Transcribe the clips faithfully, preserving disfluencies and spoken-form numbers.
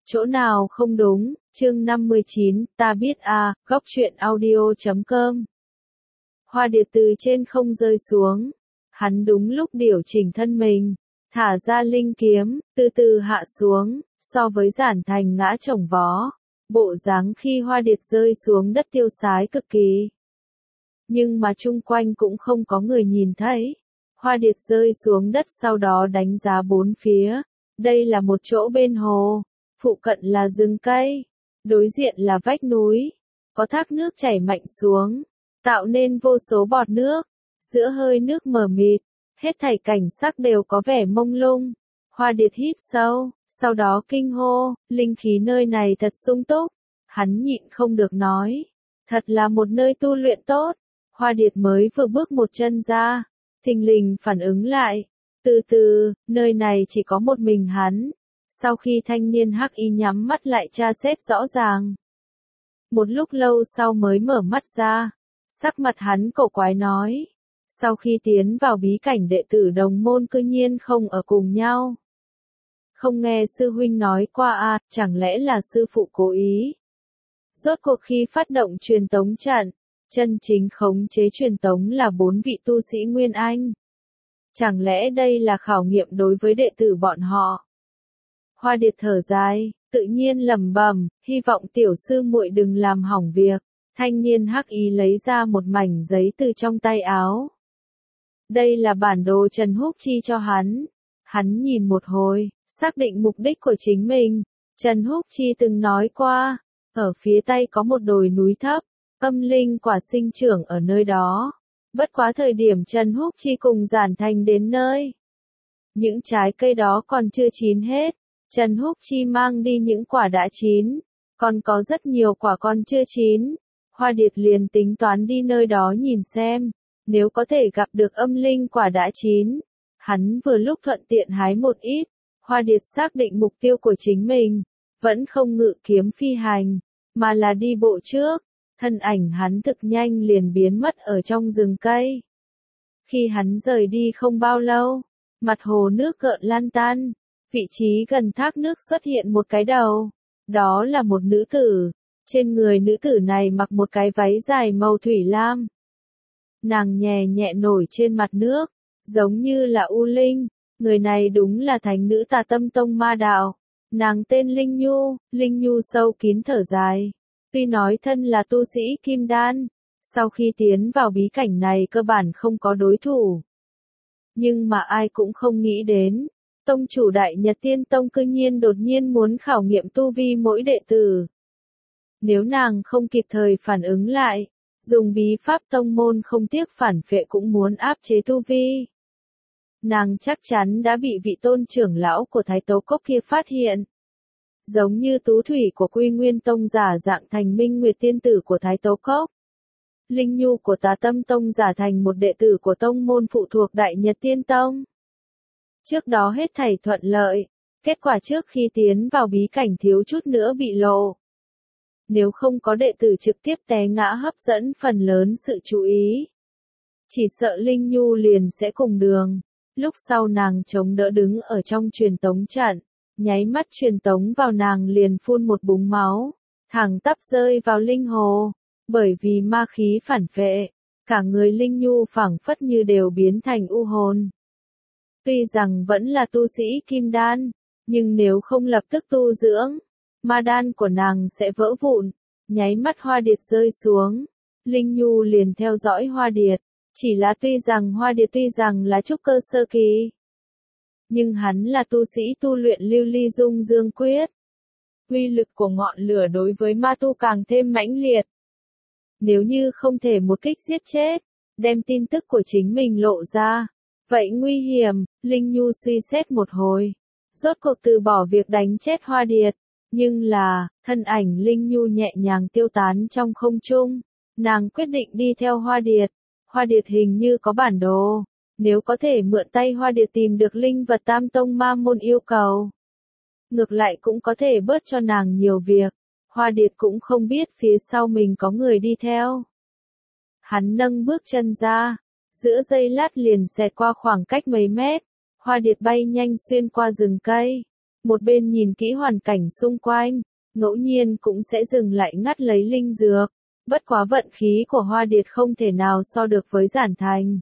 Chỗ nào không đúng, chương năm mươi chín, ta biết à, góc truyện audio chấm com. Hoa Điệp từ trên không rơi xuống. Hắn đúng lúc điều chỉnh thân mình, thả ra linh kiếm, từ từ hạ xuống, so với Giản Thành ngã chồng vó. Bộ dáng khi Hoa Điệp rơi xuống đất tiêu sái cực kỳ. Nhưng mà chung quanh cũng không có người nhìn thấy. Hoa Điệp rơi xuống đất sau đó đánh giá bốn phía. Đây là một chỗ bên hồ. Phụ cận là rừng cây, đối diện là vách núi, có thác nước chảy mạnh xuống, tạo nên vô số bọt nước, giữa hơi nước mờ mịt, hết thảy cảnh sắc đều có vẻ mông lung. Hoa Điệp hít sâu, sau đó kinh hô, linh khí nơi này thật sung túc, hắn nhịn không được nói, thật là một nơi tu luyện tốt. Hoa Điệp mới vừa bước một chân ra, thình lình phản ứng lại, từ từ, nơi này chỉ có một mình hắn. Sau khi thanh niên hắc y nhắm mắt lại tra xét rõ ràng. Một lúc lâu sau mới mở mắt ra. Sắc mặt hắn cổ quái nói. Sau khi tiến vào bí cảnh đệ tử đồng môn cư nhiên không ở cùng nhau. Không nghe sư huynh nói qua à, chẳng lẽ là sư phụ cố ý. Rốt cuộc khi phát động truyền tống trận, chân chính khống chế truyền tống là bốn vị tu sĩ Nguyên Anh. Chẳng lẽ đây là khảo nghiệm đối với đệ tử bọn họ? Hoa Điệp thở dài, tự nhiên lẩm bẩm, hy vọng tiểu sư muội đừng làm hỏng việc. Thanh niên hắc y lấy ra một mảnh giấy từ trong tay áo. Đây là bản đồ Trần Húc Chi cho hắn. Hắn nhìn một hồi, xác định mục đích của chính mình. Trần Húc Chi từng nói qua, ở phía tây có một đồi núi thấp, âm linh quả sinh trưởng ở nơi đó. Bất quá thời điểm Trần Húc Chi cùng Giản Thành đến nơi, những trái cây đó còn chưa chín hết. Trần Húc Chi mang đi những quả đã chín, còn có rất nhiều quả còn chưa chín. Hoa Điệp liền tính toán đi nơi đó nhìn xem, nếu có thể gặp được âm linh quả đã chín. Hắn vừa lúc thuận tiện hái một ít. Hoa Điệp xác định mục tiêu của chính mình, vẫn không ngự kiếm phi hành, mà là đi bộ trước. Thân ảnh hắn thực nhanh liền biến mất ở trong rừng cây. Khi hắn rời đi không bao lâu, mặt hồ nước gợn lan tan. Vị trí gần thác nước xuất hiện một cái đầu. Đó là một nữ tử. Trên người nữ tử này mặc một cái váy dài màu thủy lam. Nàng nhẹ nhẹ nổi trên mặt nước, giống như là U Linh. Người này đúng là thánh nữ Tà Tâm Tông Ma Đạo. Nàng tên Linh Nhu. Linh Nhu sâu kín thở dài. Tuy nói thân là tu sĩ Kim Đan, sau khi tiến vào bí cảnh này cơ bản không có đối thủ. Nhưng mà ai cũng không nghĩ đến. Tông chủ Đại Nhật Tiên Tông cư nhiên đột nhiên muốn khảo nghiệm tu vi mỗi đệ tử. Nếu nàng không kịp thời phản ứng lại, dùng bí pháp tông môn không tiếc phản phệ cũng muốn áp chế tu vi. Nàng chắc chắn đã bị vị tôn trưởng lão của Thái Tố Cốc kia phát hiện. Giống như tú thủy của Quy Nguyên Tông giả dạng thành Minh Nguyệt Tiên Tử của Thái Tố Cốc. Linh Nhu của Tà Tâm Tông giả thành một đệ tử của tông môn phụ thuộc Đại Nhật Tiên Tông. Trước đó hết thảy thuận lợi, kết quả trước khi tiến vào bí cảnh thiếu chút nữa bị lộ. Nếu không có đệ tử trực tiếp té ngã hấp dẫn phần lớn sự chú ý, chỉ sợ Linh Nhu liền sẽ cùng đường. Lúc sau nàng chống đỡ đứng ở trong truyền tống trận, nháy mắt truyền tống vào nàng liền phun một búng máu, thẳng tắp rơi vào linh hồ. Bởi vì ma khí phản phệ, cả người Linh Nhu phảng phất như đều biến thành u hồn. Tuy rằng vẫn là tu sĩ Kim Đan, nhưng nếu không lập tức tu dưỡng, ma đan của nàng sẽ vỡ vụn. Nháy mắt Hoa Điệp rơi xuống, Linh Nhu liền theo dõi Hoa Điệp. Chỉ là tuy rằng Hoa Điệp tuy rằng là trúc cơ sơ kỳ, nhưng hắn là tu sĩ tu luyện Lưu Ly Dung Dương Quyết. Uy lực của ngọn lửa đối với ma tu càng thêm mãnh liệt. Nếu như không thể một kích giết chết, đem tin tức của chính mình lộ ra, vậy nguy hiểm. Linh Nhu suy xét một hồi, rốt cuộc từ bỏ việc đánh chết Hoa Điệp. Nhưng là, thân ảnh Linh Nhu nhẹ nhàng tiêu tán trong không trung. Nàng quyết định đi theo Hoa Điệp. Hoa Điệp hình như có bản đồ. Nếu có thể mượn tay Hoa Điệp tìm được linh vật Tam Tông Ma Môn yêu cầu, ngược lại cũng có thể bớt cho nàng nhiều việc. Hoa Điệp cũng không biết phía sau mình có người đi theo. Hắn nâng bước chân ra, giữa giây lát liền xẹt qua khoảng cách mấy mét. Hoa Điệp bay nhanh xuyên qua rừng cây. một bên nhìn kỹ hoàn cảnh xung quanh, ngẫu nhiên cũng sẽ dừng lại ngắt lấy linh dược. Bất quá vận khí của Hoa Điệt không thể nào so được với Giản Thành.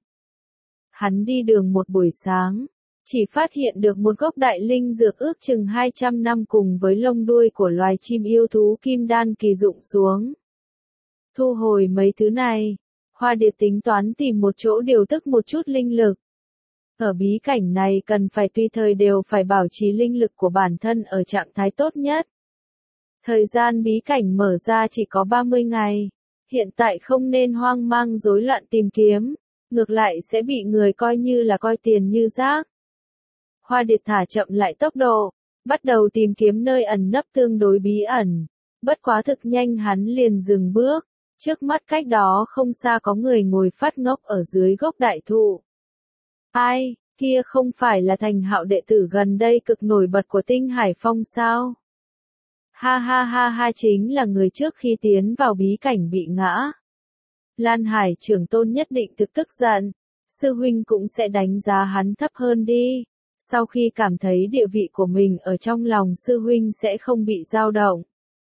Hắn đi đường một buổi sáng, chỉ phát hiện được một gốc đại linh dược ước chừng hai trăm năm cùng với lông đuôi của loài chim yêu thú kim đan kỳ rụng xuống. Thu hồi mấy thứ này, Hoa Điệt tính toán tìm một chỗ điều tức một chút linh lực. Ở bí cảnh này cần phải tùy thời đều phải bảo trì linh lực của bản thân ở trạng thái tốt nhất. Thời gian bí cảnh mở ra chỉ có ba mươi ngày, hiện tại không nên hoang mang rối loạn tìm kiếm, ngược lại sẽ bị người coi như là coi tiền như rác. Hoa Điệt thả chậm lại tốc độ, bắt đầu tìm kiếm nơi ẩn nấp tương đối bí ẩn. Bất quá thực nhanh hắn liền dừng bước, trước mắt cách đó không xa có người ngồi phát ngốc ở dưới gốc đại thụ. Ai, kia không phải là Thành Hạo đệ tử gần đây cực nổi bật của Tinh Hải Phong sao? Ha ha ha ha, chính là người trước khi tiến vào bí cảnh bị ngã. Lan Hải trưởng tôn nhất định thực tức giận, sư huynh cũng sẽ đánh giá hắn thấp hơn đi. Sau khi cảm thấy địa vị của mình ở trong lòng sư huynh sẽ không bị dao động.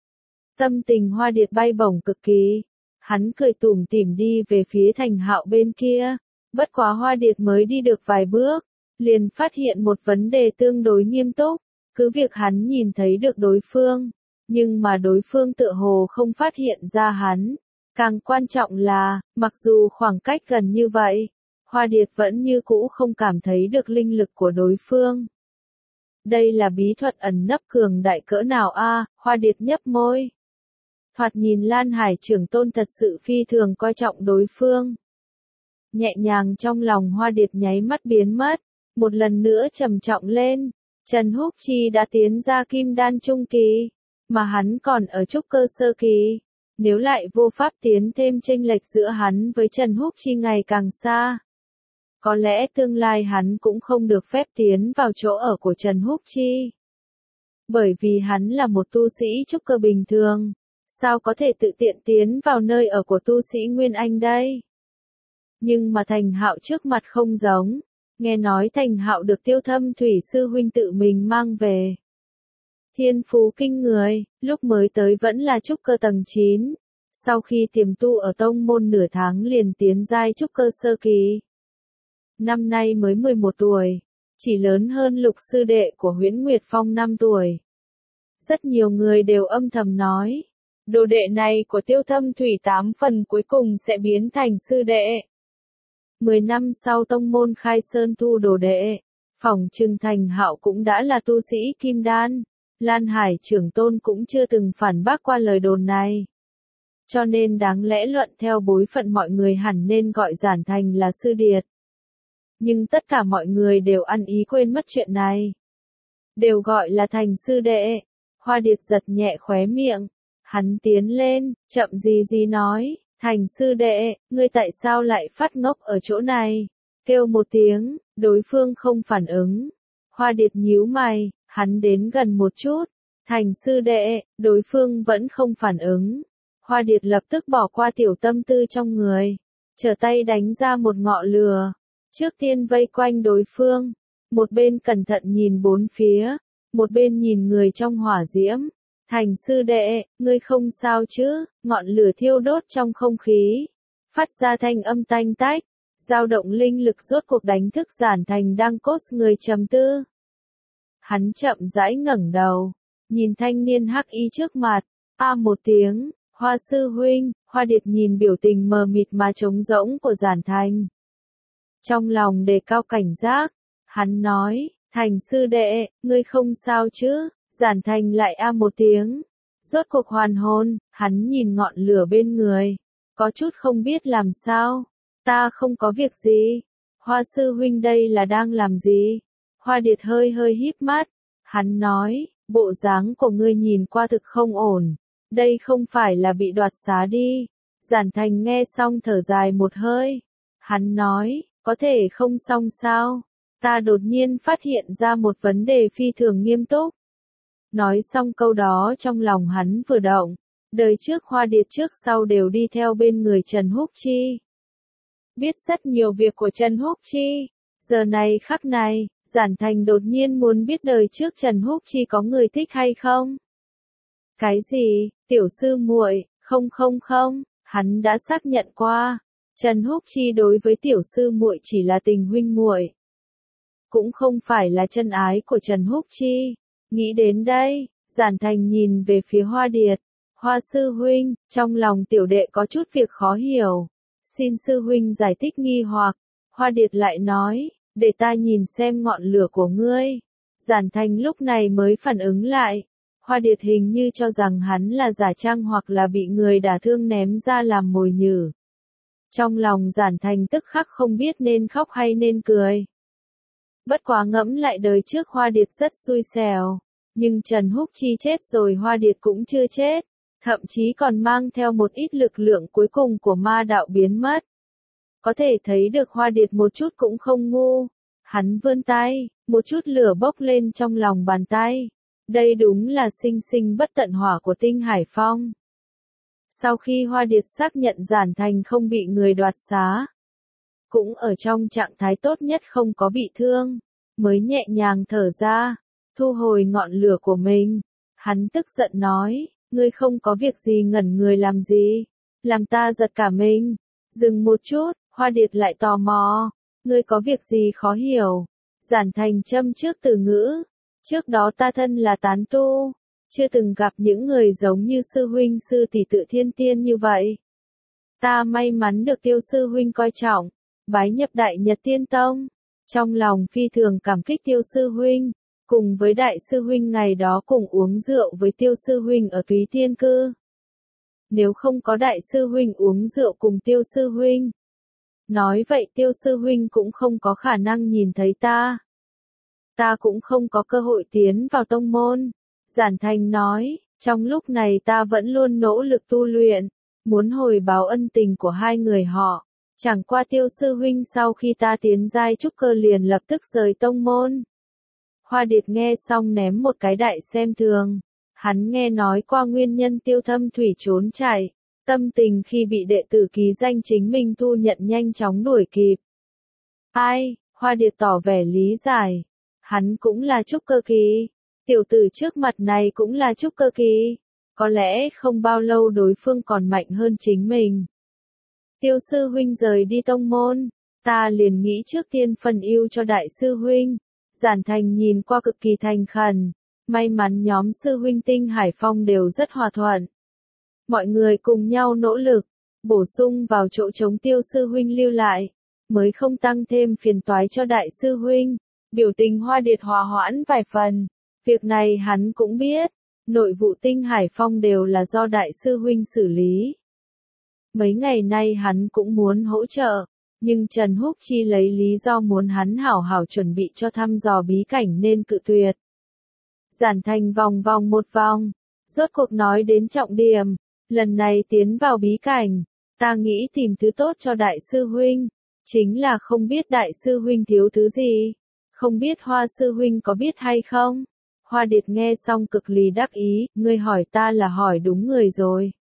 Tâm tình Hoa Điệt bay bổng cực kỳ, hắn cười tủm tỉm đi về phía Thành Hạo bên kia. Bất quá Hoa Điệt mới đi được vài bước, liền phát hiện một vấn đề tương đối nghiêm túc, cứ việc hắn nhìn thấy được đối phương, nhưng mà đối phương tựa hồ không phát hiện ra hắn. Càng quan trọng là, mặc dù khoảng cách gần như vậy, Hoa Điệt vẫn như cũ không cảm thấy được linh lực của đối phương. Đây là bí thuật ẩn nấp cường đại cỡ nào a? Hoa Điệt nhấp môi. Thoạt nhìn Lan Hải trưởng tôn thật sự phi thường coi trọng đối phương. Nhẹ nhàng trong lòng Hoa Điệt nháy mắt biến mất, một lần nữa trầm trọng lên. Trần Húc Chi đã tiến ra kim đan trung kỳ, mà hắn còn ở trúc cơ sơ kỳ. Nếu lại vô pháp tiến thêm chênh lệch giữa hắn với Trần Húc Chi ngày càng xa, có lẽ tương lai hắn cũng không được phép tiến vào chỗ ở của Trần Húc Chi. Bởi vì hắn là một tu sĩ trúc cơ bình thường, sao có thể tự tiện tiến vào nơi ở của tu sĩ Nguyên Anh đây? Nhưng mà Thành Hạo trước mặt không giống, nghe nói Thành Hạo được Tiêu Thâm Thủy sư huynh tự mình mang về. Thiên phú kinh người, lúc mới tới vẫn là trúc cơ tầng chín, sau khi tiềm tu ở tông môn nửa tháng liền tiến giai trúc cơ sơ kỳ. Năm nay mới mười một tuổi, chỉ lớn hơn Lục sư đệ của Huyễn Nguyệt Phong năm tuổi. Rất nhiều người đều âm thầm nói, đồ đệ này của Tiêu Thâm Thủy tám phần cuối cùng sẽ biến thành sư đệ. Mười năm sau tông môn khai sơn thu đồ đệ, phỏng chừng Thành Hạo cũng đã là tu sĩ kim đan. Lan Hải trưởng tôn cũng chưa từng phản bác qua lời đồn này. Cho nên đáng lẽ luận theo bối phận mọi người hẳn nên gọi Giản Thành là sư điệt. Nhưng tất cả mọi người đều ăn ý quên mất chuyện này. Đều gọi là Thành sư đệ. Hoa Điệt giật nhẹ khóe miệng. Hắn tiến lên, chậm gì gì nói, Thành sư đệ, ngươi tại sao lại phát ngốc ở chỗ này? Kêu một tiếng, đối phương không phản ứng. Hoa Điệt nhíu mày, hắn đến gần một chút. Thành sư đệ, đối phương vẫn không phản ứng. Hoa Điệt lập tức bỏ qua tiểu tâm tư trong người, trở tay đánh ra một ngọn lửa. Trước tiên vây quanh đối phương, một bên cẩn thận nhìn bốn phía, một bên nhìn người trong hỏa diễm. Thành sư đệ, ngươi không sao chứ? Ngọn lửa thiêu đốt trong không khí, phát ra thanh âm tanh tách, dao động linh lực rốt cuộc đánh thức Giản Thành đang cốt người trầm tư. Hắn chậm rãi ngẩng đầu, nhìn thanh niên hắc y trước mặt, a một tiếng, Hoa sư huynh. Hoa Điệt nhìn biểu tình mờ mịt mà trống rỗng của Giản Thành, trong lòng đề cao cảnh giác. Hắn nói, Thành sư đệ, ngươi không sao chứ? Giản Thành lại a một tiếng, rốt cuộc hoàn hồn. Hắn nhìn ngọn lửa bên người, có chút không biết làm sao. Ta không có việc gì. Hoa sư huynh đây là đang làm gì? Hoa Điệt hơi hơi híp mắt. Hắn nói, bộ dáng của ngươi nhìn qua thực không ổn. Đây không phải là bị đoạt xá đi. Giản Thành nghe xong thở dài một hơi. Hắn nói, có thể không xong sao? Ta đột nhiên phát hiện ra một vấn đề phi thường nghiêm túc. Nói xong câu đó trong lòng hắn vừa động. Đời trước Hoa Điệt trước sau đều đi theo bên người Trần Húc Chi. Biết rất nhiều việc của Trần Húc Chi. Giờ này khắc này, Giản Thành đột nhiên muốn biết đời trước Trần Húc Chi có người thích hay không. Cái gì, tiểu sư muội, không không không, hắn đã xác nhận qua. Trần Húc Chi đối với tiểu sư muội chỉ là tình huynh muội, cũng không phải là chân ái của Trần Húc Chi. Nghĩ đến đây, Giản Thành nhìn về phía Hoa Điệt. Hoa sư huynh, trong lòng tiểu đệ có chút việc khó hiểu. Xin sư huynh giải thích nghi hoặc. Hoa Điệt lại nói, để ta nhìn xem ngọn lửa của ngươi. Giản Thành lúc này mới phản ứng lại. Hoa Điệt hình như cho rằng hắn là giả trang hoặc là bị người đả thương ném ra làm mồi nhử. Trong lòng Giản Thành tức khắc không biết nên khóc hay nên cười. Bất quá ngẫm lại đời trước Hoa Điệt rất xui xẻo. Nhưng Trần Húc Chi chết rồi Hoa Điệt cũng chưa chết. Thậm chí còn mang theo một ít lực lượng cuối cùng của ma đạo biến mất. Có thể thấy được Hoa Điệt một chút cũng không ngu. Hắn vươn tay, một chút lửa bốc lên trong lòng bàn tay. Đây đúng là sinh sinh bất tận hỏa của Tinh Hải Phong. Sau khi Hoa Điệt xác nhận Giản Thành không bị người đoạt xá, cũng ở trong trạng thái tốt nhất không có bị thương, mới nhẹ nhàng thở ra, thu hồi ngọn lửa của mình. Hắn tức giận nói, ngươi không có việc gì ngẩn người làm gì, làm ta giật cả mình. Dừng một chút, Hoa Điệt lại tò mò, ngươi có việc gì khó hiểu. Giản Thành châm trước từ ngữ, trước đó ta thân là tán tu, chưa từng gặp những người giống như sư huynh sư tỷ tự thiên tiên như vậy. Ta may mắn được Tiêu sư huynh coi trọng, bái nhập Đại Nhật Tiên Tông, trong lòng phi thường cảm kích Tiêu sư huynh, cùng với Đại sư huynh ngày đó cùng uống rượu với Tiêu sư huynh ở Túy Tiên Cư. Nếu không có Đại sư huynh uống rượu cùng Tiêu sư huynh, nói vậy Tiêu sư huynh cũng không có khả năng nhìn thấy ta. Ta cũng không có cơ hội tiến vào tông môn. Giản Thành nói, trong lúc này ta vẫn luôn nỗ lực tu luyện, muốn hồi báo ân tình của hai người họ. Chẳng qua Tiêu sư huynh sau khi ta tiến giai trúc cơ liền lập tức rời tông môn. Hoa Điệt nghe xong ném một cái đại xem thường. Hắn nghe nói qua nguyên nhân Tiêu Thâm Thủy trốn chạy, tâm tình khi bị đệ tử ký danh chính mình thu nhận nhanh chóng đuổi kịp. Ai, Hoa Điệt tỏ vẻ lý giải. Hắn cũng là trúc cơ kỳ. Tiểu tử trước mặt này cũng là trúc cơ kỳ. Có lẽ không bao lâu đối phương còn mạnh hơn chính mình. Tiêu sư huynh rời đi tông môn, ta liền nghĩ trước tiên phần yêu cho đại sư huynh. Giản Thành nhìn qua cực kỳ thành khẩn. May mắn nhóm sư huynh Tinh Hải Phong đều rất hòa thuận. Mọi người cùng nhau nỗ lực, bổ sung vào chỗ trống Tiêu sư huynh lưu lại, mới không tăng thêm phiền toái cho đại sư huynh. Biểu tình Hoa Điệt hòa hoãn vài phần. Việc này hắn cũng biết, nội vụ Tinh Hải Phong đều là do đại sư huynh xử lý. Mấy ngày nay hắn cũng muốn hỗ trợ, nhưng Trần Húc Chi lấy lý do muốn hắn hảo hảo chuẩn bị cho thăm dò bí cảnh nên cự tuyệt. Giản Thành vòng vòng một vòng, rốt cuộc nói đến trọng điểm, lần này tiến vào bí cảnh, ta nghĩ tìm thứ tốt cho đại sư huynh, chính là không biết đại sư huynh thiếu thứ gì, không biết Hoa sư huynh có biết hay không. Hoa Điệt nghe xong cực lì đắc ý, ngươi hỏi ta là hỏi đúng người rồi.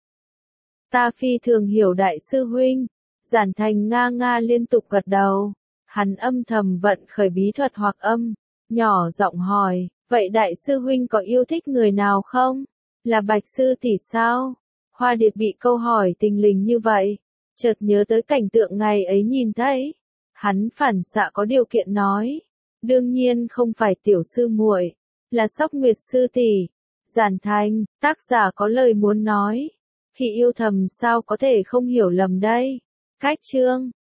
Ta phi thường hiểu đại sư huynh. Giản Thành nga nga liên tục gật đầu. Hắn âm thầm vận khởi bí thuật hoặc âm, nhỏ giọng hỏi, vậy đại sư huynh có yêu thích người nào không? Là Bạch sư tỷ sao? Hoa Điệt bị câu hỏi tình lình như vậy, chợt nhớ tới cảnh tượng ngày ấy nhìn thấy. Hắn phản xạ có điều kiện nói, đương nhiên không phải tiểu sư muội, là Sóc Nguyệt sư tỷ. Giản Thành, tác giả có lời muốn nói. Khi yêu thầm sao có thể không hiểu lầm đây? Cách chương